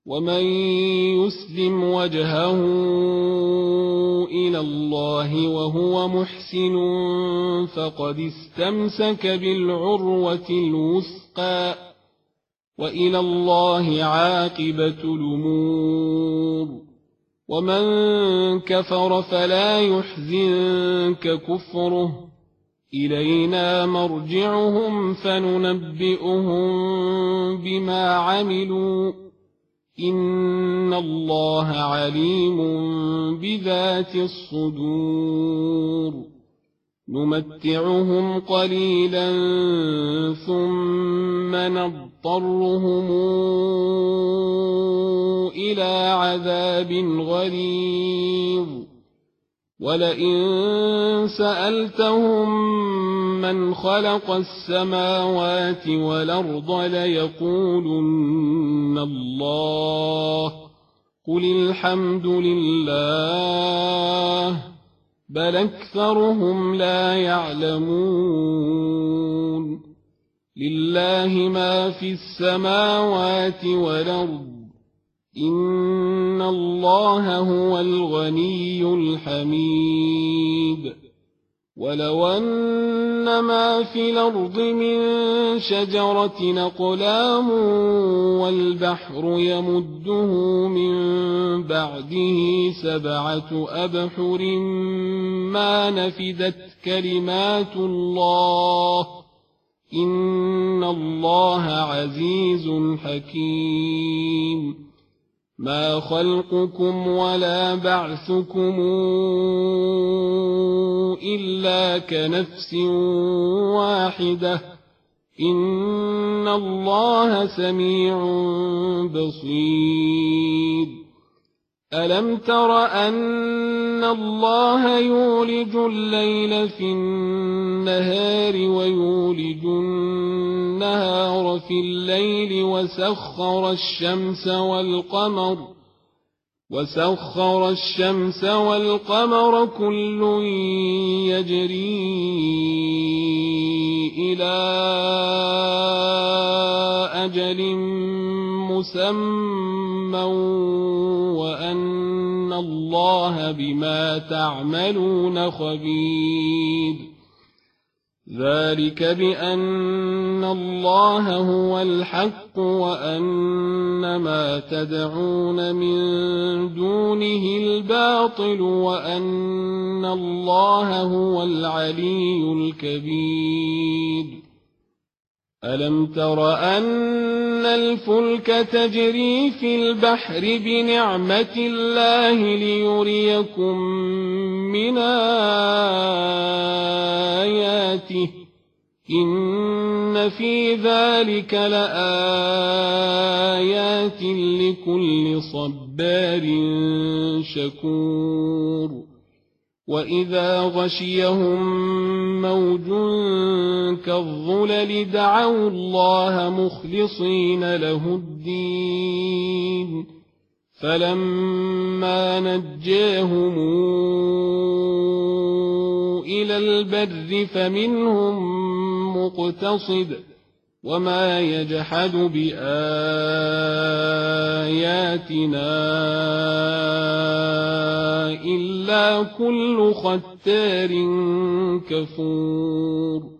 ومن يسلم وجهه إلى الله وهو محسن فقد استمسك بالعروة الوثقى وإلى الله عاقبة الأمور ومن كفر فلا يحزنك كفره إلينا مرجعهم فننبئهم بما عملوا إن الله عليم بذات الصدور نمتعهم قليلا ثم نضطرهم إلى عذاب غليظ ولئن سألتهم من خلق السماوات والأرض ليقولن الله قل الحمد لله بل أكثرهم لا يعلمون لله ما في السماوات والأرض إن الله هو الغني الحميد ولو أن ما في الأرض من شجرة أقلام والبحر يمده من بعده 7 أبحر ما نفدت كلمات الله إن الله عزيز حكيم ما خلقكم ولا بعثكم إلا كنفس واحدة إن الله سميع بصير ألم تر أن الله يولج الليل في النهار ويولج النهار في الليل وسخر الشمس والقمر كل يجري إلى أجل مسمى وأن الله بما تعملون خبير ذلك بأن الله هو الحق وأن ما تدعون من دونه الباطل وأن الله هو العلي الكبير ألم تر أن الفلك تجري في البحر بنعمة الله ليريكم من آياته إن في ذلك لآيات لكل صبار شكور وإذا غشيهم موج كالظلل دعوا الله مخلصين له الدين فلما نجاهم إلى البر فمنهم مقتصد وما يجحد بآياتنا إلا كل ختار كفور